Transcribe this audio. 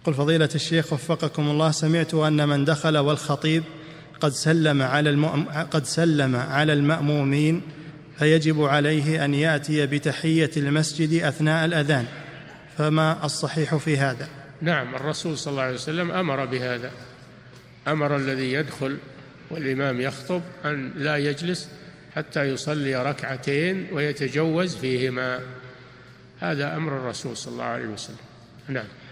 قل فضيلة الشيخ وفقكم الله، سمعت أن من دخل والخطيب قد سلم على المأمومين فيجب عليه أن يأتي بتحية المسجد أثناء الأذان، فما الصحيح في هذا؟ نعم، الرسول صلى الله عليه وسلم أمر بهذا، أمر الذي يدخل والإمام يخطب أن لا يجلس حتى يصلي ركعتين ويتجوز فيهما، هذا أمر الرسول صلى الله عليه وسلم. نعم.